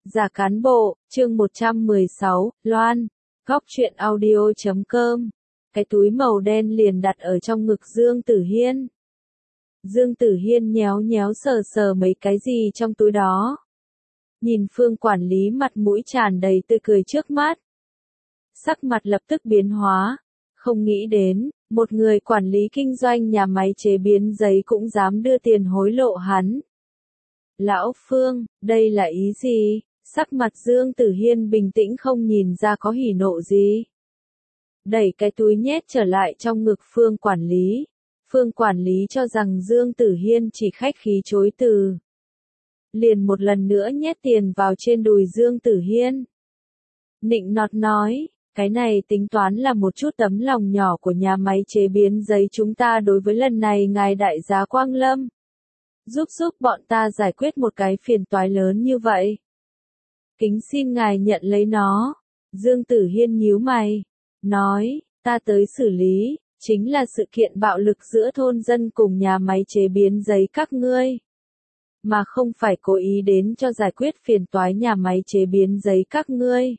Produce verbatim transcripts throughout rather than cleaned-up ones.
Giả cán bộ, chương một trăm mười sáu, Loan, góc truyện audio chấm com. Cái túi màu đen liền đặt ở trong ngực Dương Tử Hiên. Dương Tử Hiên nhéo nhéo sờ sờ mấy cái gì trong túi đó. Nhìn Phương quản lý mặt mũi tràn đầy tươi cười trước mắt. Sắc mặt lập tức biến hóa. Không nghĩ đến, một người quản lý kinh doanh nhà máy chế biến giấy cũng dám đưa tiền hối lộ hắn. Lão Phương, đây là ý gì? Sắc mặt Dương Tử Hiên bình tĩnh không nhìn ra có hỉ nộ gì. Đẩy cái túi nhét trở lại trong ngực Phương quản lý. Phương quản lý cho rằng Dương Tử Hiên chỉ khách khí chối từ. Liền một lần nữa nhét tiền vào trên đùi Dương Tử Hiên. Nịnh nọt nói, cái này tính toán là một chút tấm lòng nhỏ của nhà máy chế biến giấy chúng ta đối với lần này ngài đại giá Quang Lâm. Giúp giúp bọn ta giải quyết một cái phiền toái lớn như vậy. Kính xin ngài nhận lấy nó. Dương Tử Hiên nhíu mày. Nói, ta tới xử lý, chính là sự kiện bạo lực giữa thôn dân cùng nhà máy chế biến giấy các ngươi. Mà không phải cố ý đến cho giải quyết phiền toái nhà máy chế biến giấy các ngươi.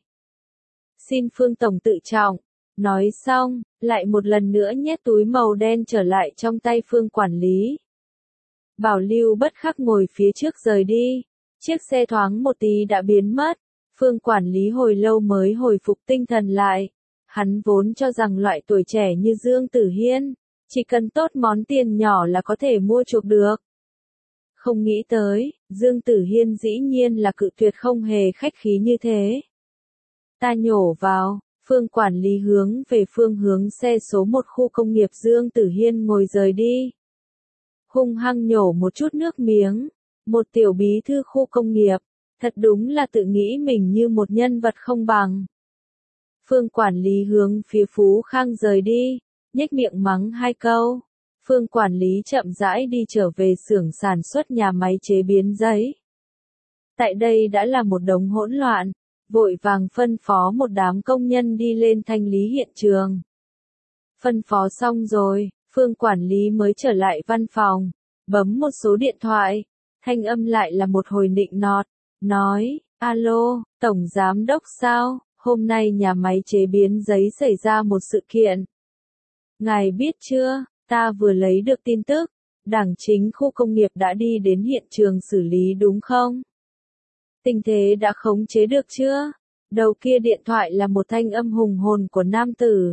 Xin Phương Tổng tự trọng. Nói xong, lại một lần nữa nhét túi màu đen trở lại trong tay Phương quản lý. Bảo Lưu bất khắc ngồi phía trước rời đi. Chiếc xe thoáng một tí đã biến mất. Phương quản lý hồi lâu mới hồi phục tinh thần lại. Hắn vốn cho rằng loại tuổi trẻ như Dương Tử Hiên, chỉ cần tốt món tiền nhỏ là có thể mua chuộc được. Không nghĩ tới, Dương Tử Hiên dĩ nhiên là cự tuyệt không hề khách khí như thế. Ta nhổ vào, Phương quản lý hướng về phương hướng xe số một khu công nghiệp Dương Tử Hiên ngồi rời đi. Hung hăng nhổ một chút nước miếng, một tiểu bí thư khu công nghiệp, thật đúng là tự nghĩ mình như một nhân vật không bằng. Phương quản lý hướng phía Phú Khang rời đi, nhếch miệng mắng hai câu. Phương quản lý chậm rãi đi trở về xưởng sản xuất nhà máy chế biến giấy. Tại đây đã là một đống hỗn loạn, vội vàng phân phó một đám công nhân đi lên thanh lý hiện trường. Phân phó xong rồi, Phương quản lý mới trở lại văn phòng, bấm một số điện thoại, thanh âm lại là một hồi nịnh nọt, nói, alo, Tổng Giám Đốc sao, hôm nay nhà máy chế biến giấy xảy ra một sự kiện. Ngài biết chưa, ta vừa lấy được tin tức, Đảng chính khu công nghiệp đã đi đến hiện trường xử lý đúng không? Tình thế đã khống chế được chưa? Đầu kia điện thoại là một thanh âm hùng hồn của nam tử.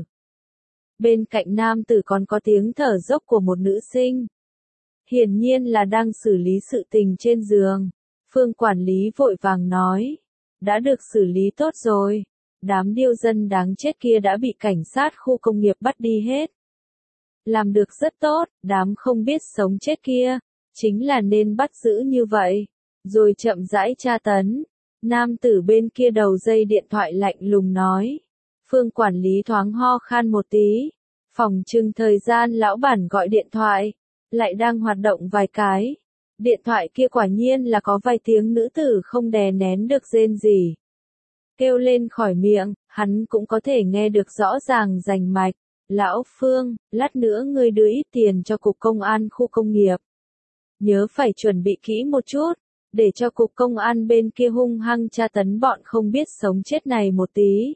Bên cạnh nam tử còn có tiếng thở dốc của một nữ sinh. Hiển nhiên là đang xử lý sự tình trên giường. Phương quản lý vội vàng nói. Đã được xử lý tốt rồi. Đám điêu dân đáng chết kia đã bị cảnh sát khu công nghiệp bắt đi hết. Làm được rất tốt, đám không biết sống chết kia. Chính là nên bắt giữ như vậy. Rồi chậm rãi tra tấn. Nam tử bên kia đầu dây điện thoại lạnh lùng nói. Phương quản lý thoáng ho khan một tí. Phòng trưng thời gian lão bản gọi điện thoại. Lại đang hoạt động vài cái. Điện thoại kia quả nhiên là có vài tiếng nữ tử không đè nén được rên gì. Kêu lên khỏi miệng, hắn cũng có thể nghe được rõ ràng rành mạch. Lão Phương, lát nữa ngươi đưa ít tiền cho cục công an khu công nghiệp. Nhớ phải chuẩn bị kỹ một chút, để cho cục công an bên kia hung hăng tra tấn bọn không biết sống chết này một tí.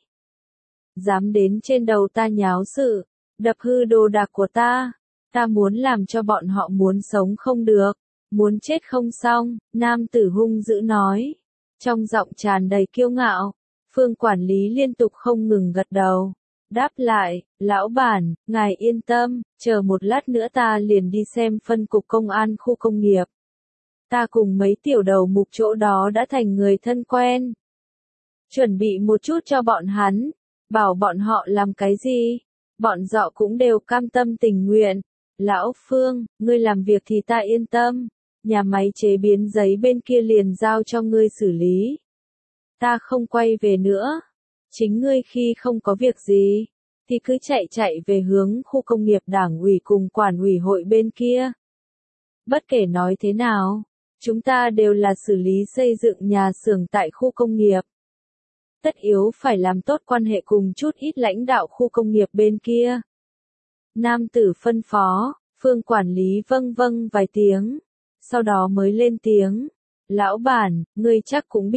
Dám đến trên đầu ta nháo sự, đập hư đồ đạc của ta, ta muốn làm cho bọn họ muốn sống không được, muốn chết không xong, nam tử hung dữ nói. Trong giọng tràn đầy kiêu ngạo, Phương quản lý liên tục không ngừng gật đầu. Đáp lại, lão bản, ngài yên tâm, chờ một lát nữa ta liền đi xem phân cục công an khu công nghiệp. Ta cùng mấy tiểu đầu mục chỗ đó đã thành người thân quen. Chuẩn bị một chút cho bọn hắn, bảo bọn họ làm cái gì, bọn dọ cũng đều cam tâm tình nguyện. Lão Phương, ngươi làm việc thì ta yên tâm, nhà máy chế biến giấy bên kia liền giao cho ngươi xử lý. Ta không quay về nữa. Chính ngươi khi không có việc gì, thì cứ chạy chạy về hướng khu công nghiệp đảng ủy cùng quản ủy hội bên kia. Bất kể nói thế nào, chúng ta đều là xử lý xây dựng nhà xưởng tại khu công nghiệp. Tất yếu phải làm tốt quan hệ cùng chút ít lãnh đạo khu công nghiệp bên kia. Nam tử phân phó, Phương quản lý vâng vâng vài tiếng, sau đó mới lên tiếng. Lão bản, ngươi chắc cũng biết,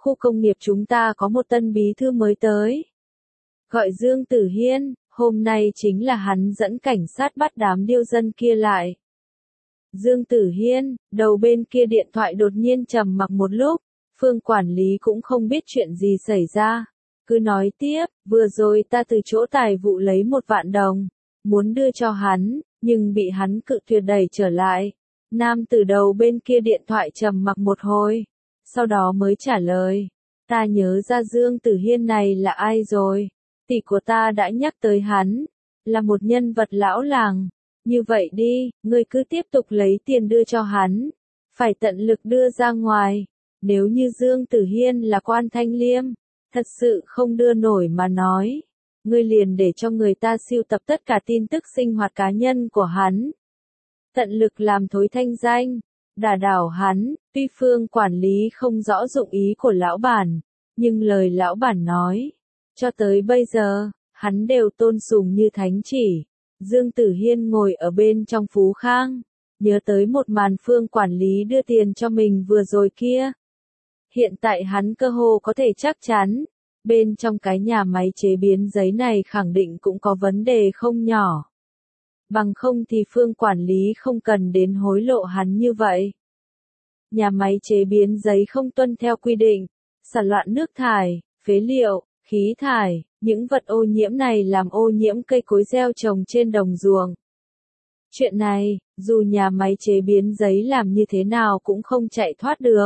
khu công nghiệp chúng ta có một tân bí thư mới tới. Gọi Dương Tử Hiên, hôm nay chính là hắn dẫn cảnh sát bắt đám điêu dân kia lại. Dương Tử Hiên, đầu bên kia điện thoại đột nhiên trầm mặc một lúc, Phương quản lý cũng không biết chuyện gì xảy ra. Cứ nói tiếp, vừa rồi ta từ chỗ tài vụ lấy một vạn đồng, muốn đưa cho hắn, nhưng bị hắn cự tuyệt đẩy trở lại. Nam từ đầu bên kia điện thoại trầm mặc một hồi, sau đó mới trả lời. Ta nhớ ra Dương Tử Hiên này là ai rồi, tỷ của ta đã nhắc tới hắn, là một nhân vật lão làng. Như vậy đi, ngươi cứ tiếp tục lấy tiền đưa cho hắn, phải tận lực đưa ra ngoài. Nếu như Dương Tử Hiên là quan thanh liêm, thật sự không đưa nổi mà nói, ngươi liền để cho người ta sưu tập tất cả tin tức sinh hoạt cá nhân của hắn. Tận lực làm thối thanh danh, đả đảo hắn. Tuy Phương quản lý không rõ dụng ý của lão bản, nhưng lời lão bản nói, cho tới bây giờ, hắn đều tôn sùng như thánh chỉ. Dương Tử Hiên ngồi ở bên trong Phú Khang, nhớ tới một màn Phương quản lý đưa tiền cho mình vừa rồi kia. Hiện tại hắn cơ hồ có thể chắc chắn, bên trong cái nhà máy chế biến giấy này khẳng định cũng có vấn đề không nhỏ. Bằng không thì Phương quản lý không cần đến hối lộ hắn như vậy. Nhà máy chế biến giấy không tuân theo quy định, xả loạn nước thải, phế liệu, khí thải, những vật ô nhiễm này làm ô nhiễm cây cối gieo trồng trên đồng ruộng. Chuyện này, dù nhà máy chế biến giấy làm như thế nào cũng không chạy thoát được.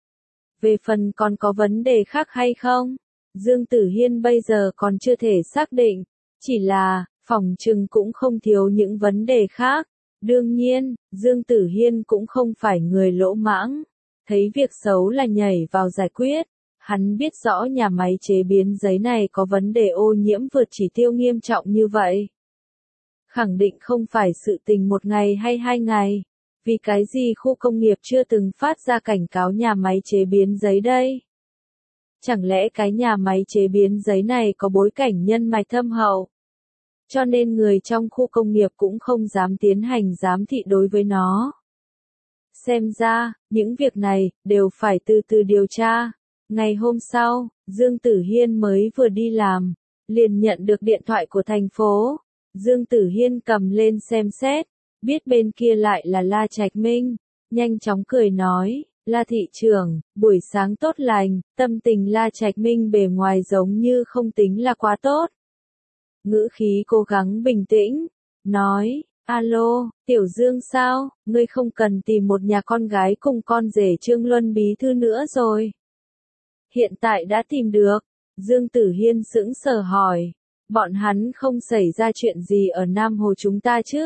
Về phần còn có vấn đề khác hay không, Dương Tử Hiên bây giờ còn chưa thể xác định, chỉ là, phỏng chừng cũng không thiếu những vấn đề khác. Đương nhiên, Dương Tử Hiên cũng không phải người lỗ mãng, thấy việc xấu là nhảy vào giải quyết. Hắn biết rõ nhà máy chế biến giấy này có vấn đề ô nhiễm vượt chỉ tiêu nghiêm trọng như vậy. Khẳng định không phải sự tình một ngày hay hai ngày. Vì cái gì khu công nghiệp chưa từng phát ra cảnh cáo nhà máy chế biến giấy đây? Chẳng lẽ cái nhà máy chế biến giấy này có bối cảnh nhân mạch thâm hậu? Cho nên người trong khu công nghiệp cũng không dám tiến hành giám thị đối với nó. Xem ra, những việc này, đều phải từ từ điều tra. Ngày hôm sau, Dương Tử Hiên mới vừa đi làm, liền nhận được điện thoại của thành phố. Dương Tử Hiên cầm lên xem xét, biết bên kia lại là La Trạch Minh, nhanh chóng cười nói, La thị trưởng, buổi sáng tốt lành. Tâm tình La Trạch Minh bề ngoài giống như không tính là quá tốt. Ngữ khí cố gắng bình tĩnh, nói, alo, Tiểu Dương sao, ngươi không cần tìm một nhà con gái cùng con rể Trương Luân bí thư nữa rồi. Hiện tại đã tìm được. Dương Tử Hiên sững sờ hỏi, bọn hắn không xảy ra chuyện gì ở Nam Hồ chúng ta chứ?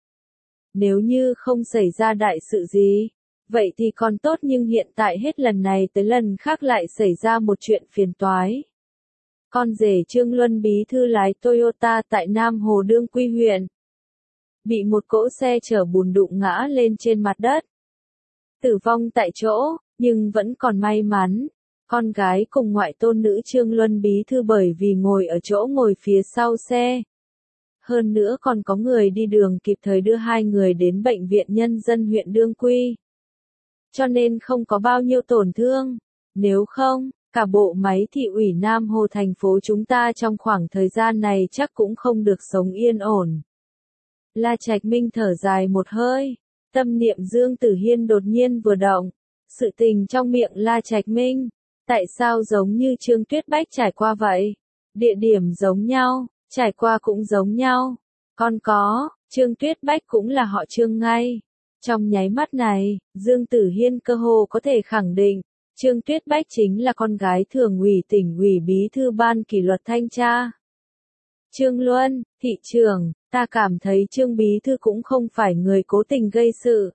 Nếu như không xảy ra đại sự gì, vậy thì còn tốt, nhưng hiện tại hết lần này tới lần khác lại xảy ra một chuyện phiền toái. Con rể Trương Luân bí thư lái Toyota tại Nam Hồ Đương Quy huyện, bị một cỗ xe chở bùn đụng ngã lên trên mặt đất. Tử vong tại chỗ, nhưng vẫn còn may mắn. Con gái cùng ngoại tôn nữ Trương Luân bí thư bởi vì ngồi ở chỗ ngồi phía sau xe. Hơn nữa còn có người đi đường kịp thời đưa hai người đến bệnh viện nhân dân huyện Đương Quy. Cho nên không có bao nhiêu tổn thương. Nếu không, cả bộ máy thị ủy Nam Hồ thành phố chúng ta trong khoảng thời gian này chắc cũng không được sống yên ổn. La Trạch Minh thở dài một hơi. Tâm niệm Dương Tử Hiên đột nhiên vừa động. Sự tình trong miệng La Trạch Minh, tại sao giống như Trương Tuyết Bách trải qua vậy? Địa điểm giống nhau, trải qua cũng giống nhau. Còn có, Trương Tuyết Bách cũng là họ Trương ngay. Trong nháy mắt này, Dương Tử Hiên cơ hồ có thể khẳng định, Trương Tuyết Bách chính là con gái thường ủy tỉnh ủy bí thư ban kỷ luật thanh tra. Trương Luân, thị trưởng, ta cảm thấy Trương bí thư cũng không phải người cố tình gây sự.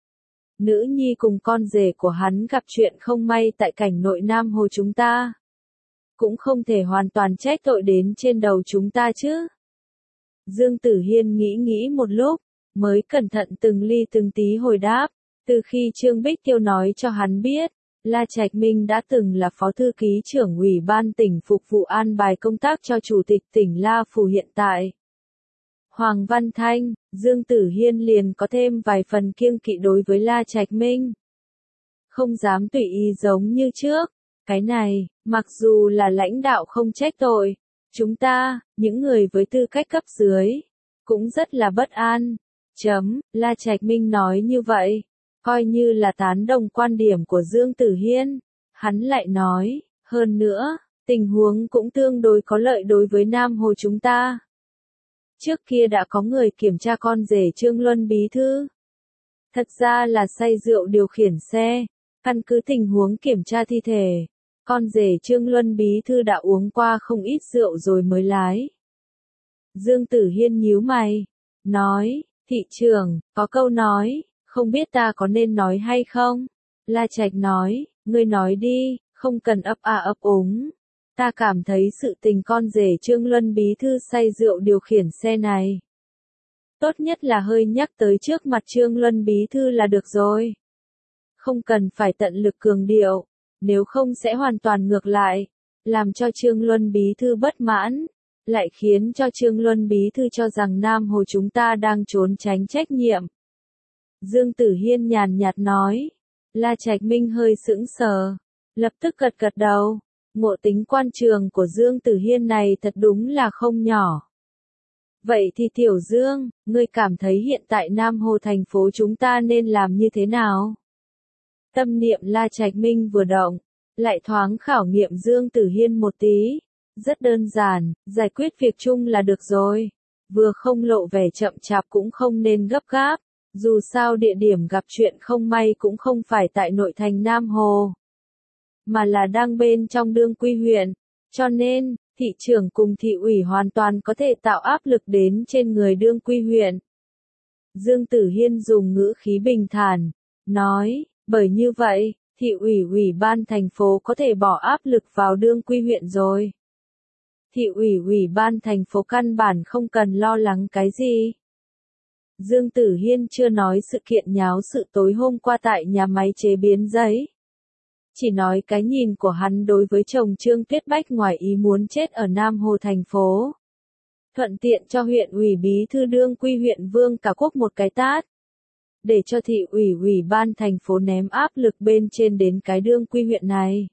Nữ nhi cùng con rể của hắn gặp chuyện không may tại cảnh nội Nam Hồ chúng ta. Cũng không thể hoàn toàn trách tội đến trên đầu chúng ta chứ. Dương Tử Hiên nghĩ nghĩ một lúc, mới cẩn thận từng ly từng tí hồi đáp. Từ khi Trương Bích Tiêu nói cho hắn biết, La Trạch Minh đã từng là phó thư ký trưởng ủy ban tỉnh phục vụ an bài công tác cho chủ tịch tỉnh La Phủ hiện tại. Hoàng Văn Thanh, Dương Tử Hiên liền có thêm vài phần kiêng kỵ đối với La Trạch Minh. Không dám tùy ý giống như trước, Cái này, mặc dù là lãnh đạo không trách tội, chúng ta, những người với tư cách cấp dưới, cũng rất là bất an. Chấm, La Trạch Minh nói như vậy, coi như là tán đồng quan điểm của Dương Tử Hiên. Hắn lại nói, hơn nữa, tình huống cũng tương đối có lợi đối với Nam Hồ chúng ta. Trước kia đã có người kiểm tra con rể Trương Luân bí thư. Thật ra là say rượu điều khiển xe, căn cứ tình huống kiểm tra thi thể. Con rể Trương Luân bí thư đã uống qua không ít rượu rồi mới lái. Dương Tử Hiên nhíu mày, nói, thị trưởng, có câu nói, không biết ta có nên nói hay không? La Trạch nói, ngươi nói đi, không cần ấp a ấp úng. Ta cảm thấy sự tình con rể Trương Luân bí thư say rượu điều khiển xe này. Tốt nhất là hơi nhắc tới trước mặt Trương Luân bí thư là được rồi. Không cần phải tận lực cường điệu, nếu không sẽ hoàn toàn ngược lại, làm cho Trương Luân bí thư bất mãn, lại khiến cho Trương Luân bí thư cho rằng Nam Hồ chúng ta đang trốn tránh trách nhiệm. Dương Tử Hiên nhàn nhạt nói, La Trạch Minh hơi sững sờ, lập tức gật gật đầu, ngộ tính quan trường của Dương Tử Hiên này thật đúng là không nhỏ. Vậy thì Tiểu Dương, ngươi cảm thấy hiện tại Nam Hồ thành phố chúng ta nên làm như thế nào? Tâm niệm La Trạch Minh vừa động, lại thoáng khảo nghiệm Dương Tử Hiên một tí. Rất đơn giản, giải quyết việc chung là được rồi. Vừa không lộ vẻ chậm chạp cũng không nên gấp gáp. Dù sao địa điểm gặp chuyện không may cũng không phải tại nội thành Nam Hồ, mà là đang bên trong đương quy huyện. Cho nên, thị trưởng cùng thị ủy hoàn toàn có thể tạo áp lực đến trên người đương quy huyện. Dương Tử Hiên dùng ngữ khí bình thản, nói, bởi như vậy, thị ủy ủy ban thành phố có thể bỏ áp lực vào đương quy huyện rồi. Thị ủy ủy ban thành phố căn bản không cần lo lắng cái gì. Dương Tử Hiên chưa nói sự kiện nháo sự tối hôm qua tại nhà máy chế biến giấy. Chỉ nói cái nhìn của hắn đối với chồng Trương Tuyết Bách ngoài ý muốn chết ở Nam Hồ thành phố. Thuận tiện cho huyện ủy bí thư đương quy huyện Vương Cả Quốc một cái tát. Để cho thị ủy ủy ban thành phố ném áp lực bên trên đến cái đương quy huyện này.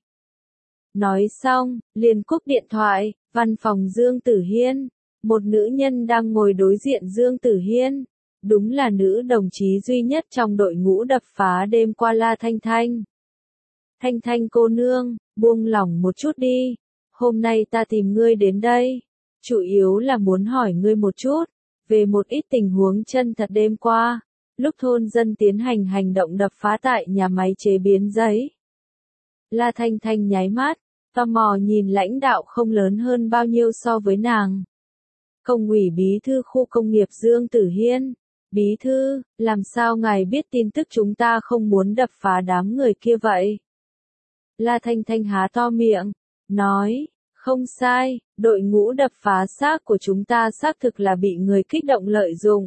Nói xong, liền cúp điện thoại, văn phòng Dương Tử Hiên. Một nữ nhân đang ngồi đối diện Dương Tử Hiên. Đúng là nữ đồng chí duy nhất trong đội ngũ đập phá đêm qua La Thanh Thanh. Thanh Thanh cô nương, buông lỏng một chút đi. Hôm nay ta tìm ngươi đến đây. Chủ yếu là muốn hỏi ngươi một chút. Về một ít tình huống chân thật đêm qua. Lúc thôn dân tiến hành hành động đập phá tại nhà máy chế biến giấy. La Thanh Thanh nháy mắt, tò mò nhìn lãnh đạo không lớn hơn bao nhiêu so với nàng. Công ủy bí thư khu công nghiệp Dương Tử Hiên. Bí thư, làm sao ngài biết tin tức chúng ta không muốn đập phá đám người kia vậy? La Thanh Thanh há to miệng, nói, không sai, đội ngũ đập phá xác của chúng ta xác thực là bị người kích động lợi dụng.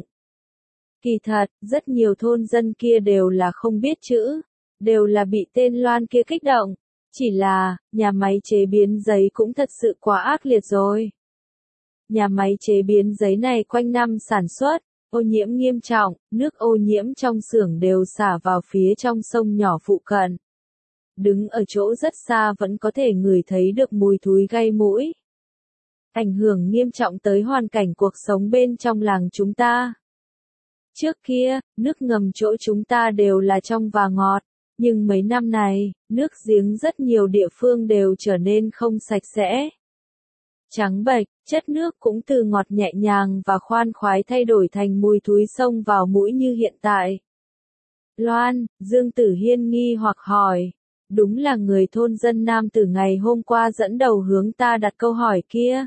Kỳ thật, rất nhiều thôn dân kia đều là không biết chữ, đều là bị tên Loan kia kích động. Chỉ là, nhà máy chế biến giấy cũng thật sự quá ác liệt rồi. Nhà máy chế biến giấy này quanh năm sản xuất, ô nhiễm nghiêm trọng, nước ô nhiễm trong xưởng đều xả vào phía trong sông nhỏ phụ cận. Đứng ở chỗ rất xa vẫn có thể ngửi thấy được mùi thúi gây mũi. Ảnh hưởng nghiêm trọng tới hoàn cảnh cuộc sống bên trong làng chúng ta. Trước kia, nước ngầm chỗ chúng ta đều là trong và ngọt, nhưng mấy năm này, nước giếng rất nhiều địa phương đều trở nên không sạch sẽ. Trắng bệch, chất nước cũng từ ngọt nhẹ nhàng và khoan khoái thay đổi thành mùi thúi xông vào mũi như hiện tại. Loan, Dương Tử Hiên nghi hoặc hỏi, đúng là người thôn dân nam từ ngày hôm qua dẫn đầu hướng ta đặt câu hỏi kia.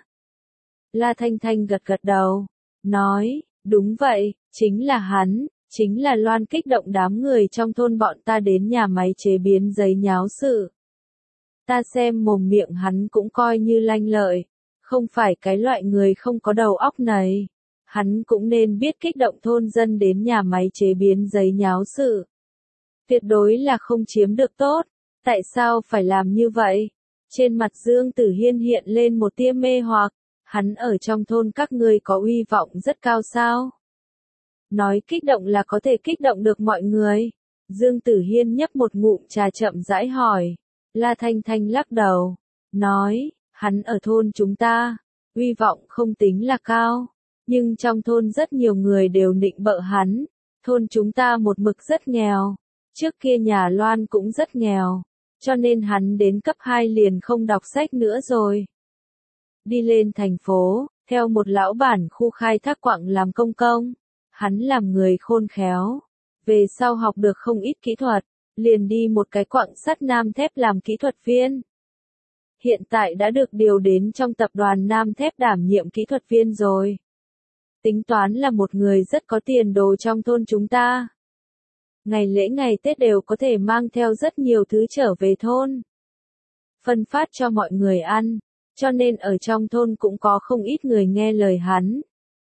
La Thanh Thanh gật gật đầu, nói, đúng vậy, chính là hắn, chính là Loan kích động đám người trong thôn bọn ta đến nhà máy chế biến giấy nháo sự. Ta xem mồm miệng hắn cũng coi như lanh lợi, không phải cái loại người không có đầu óc này. Hắn cũng nên biết kích động thôn dân đến nhà máy chế biến giấy nháo sự. Tuyệt đối là không chiếm được tốt, tại sao phải làm như vậy? Trên mặt Dương Tử Hiên hiện lên một tia mê hoặc, hắn ở trong thôn các ngươi có uy vọng rất cao sao? Nói kích động là có thể kích động được mọi người. Dương Tử Hiên nhấp một ngụm trà chậm rãi hỏi. La Thanh Thanh lắc đầu, nói, hắn ở thôn chúng ta, uy vọng không tính là cao, nhưng trong thôn rất nhiều người đều nịnh bợ hắn, thôn chúng ta một mực rất nghèo, trước kia nhà Loan cũng rất nghèo, cho nên hắn đến cấp hai liền không đọc sách nữa rồi. Đi lên thành phố, theo một lão bản khu khai thác quặng làm công công, hắn làm người khôn khéo, về sau học được không ít kỹ thuật, liền đi một cái quặng sắt Nam Thép làm kỹ thuật viên. Hiện tại đã được điều đến trong tập đoàn Nam Thép đảm nhiệm kỹ thuật viên rồi. Tính toán là một người rất có tiền đồ trong thôn chúng ta. Ngày lễ ngày Tết đều có thể mang theo rất nhiều thứ trở về thôn. Phân phát cho mọi người ăn, cho nên ở trong thôn cũng có không ít người nghe lời hắn.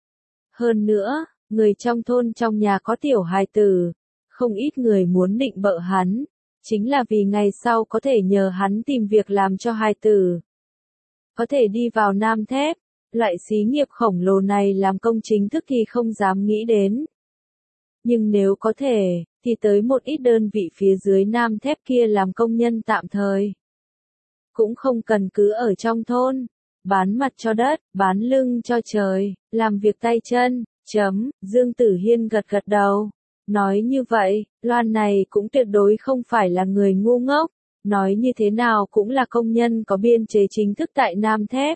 Hơn nữa, người trong thôn trong nhà có tiểu hài tử, không ít người muốn định bợ hắn, chính là vì ngày sau có thể nhờ hắn tìm việc làm cho hài tử. Có thể đi vào Nam Thép, loại xí nghiệp khổng lồ này làm công chính thức thì không dám nghĩ đến. Nhưng nếu có thể, thì tới một ít đơn vị phía dưới Nam Thép kia làm công nhân tạm thời. Cũng không cần cứ ở trong thôn, bán mặt cho đất, bán lưng cho trời, làm việc tay chân, chấm, Dương Tử Hiên gật gật đầu. Nói như vậy, Loan này cũng tuyệt đối không phải là người ngu ngốc, nói như thế nào cũng là công nhân có biên chế chính thức tại Nam Thép.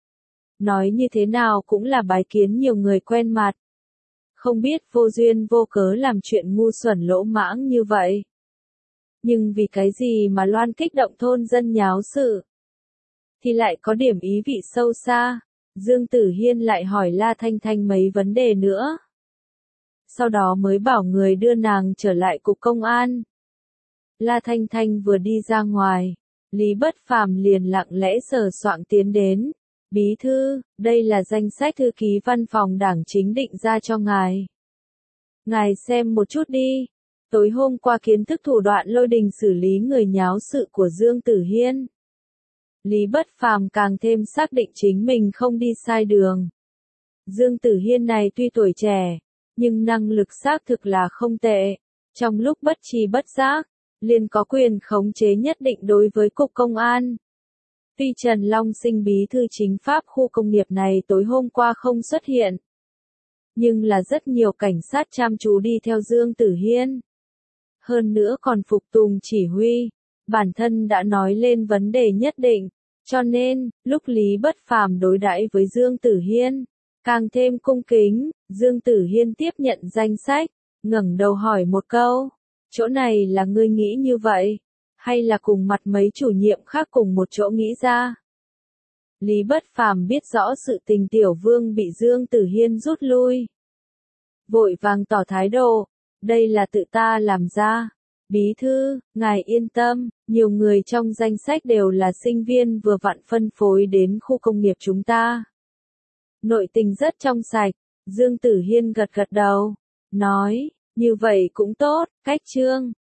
Nói như thế nào cũng là bái kiến nhiều người quen mặt. Không biết vô duyên vô cớ làm chuyện ngu xuẩn lỗ mãng như vậy. Nhưng vì cái gì mà Loan kích động thôn dân nháo sự? Thì lại có điểm ý vị sâu xa. Dương Tử Hiên lại hỏi La Thanh Thanh mấy vấn đề nữa. Sau đó mới bảo người đưa nàng trở lại cục công an. La Thanh Thanh vừa đi ra ngoài, Lý Bất Phàm liền lặng lẽ sờ soạng tiến đến. Bí thư, đây là danh sách thư ký văn phòng đảng chính định ra cho ngài. Ngài xem một chút đi. Tối hôm qua kiến thức thủ đoạn lôi đình xử lý người nháo sự của Dương Tử Hiên. Lý Bất Phàm càng thêm xác định chính mình không đi sai đường. Dương Tử Hiên này tuy tuổi trẻ, nhưng năng lực xác thực là không tệ. Trong lúc bất tri bất giác, liền có quyền khống chế nhất định đối với cục công an. Tuy Trần Long Sinh bí thư chính pháp khu công nghiệp này tối hôm qua không xuất hiện, nhưng là rất nhiều cảnh sát chăm chú đi theo Dương Tử Hiên. Hơn nữa còn phục tùng chỉ huy, bản thân đã nói lên vấn đề nhất định, cho nên, lúc Lý Bất Phàm đối đãi với Dương Tử Hiên, càng thêm cung kính. Dương Tử Hiên tiếp nhận danh sách, ngẩng đầu hỏi một câu, chỗ này là ngươi nghĩ như vậy, hay là cùng mặt mấy chủ nhiệm khác cùng một chỗ nghĩ ra? Lý Bất Phàm biết rõ sự tình Tiểu Vương bị Dương Tử Hiên rút lui, vội vàng tỏ thái độ, đây là tự ta làm ra. Bí thư, ngài yên tâm, nhiều người trong danh sách đều là sinh viên vừa vặn phân phối đến khu công nghiệp chúng ta. Nội tình rất trong sạch. Dương Tử Hiên gật gật đầu, nói, như vậy cũng tốt, cách trương.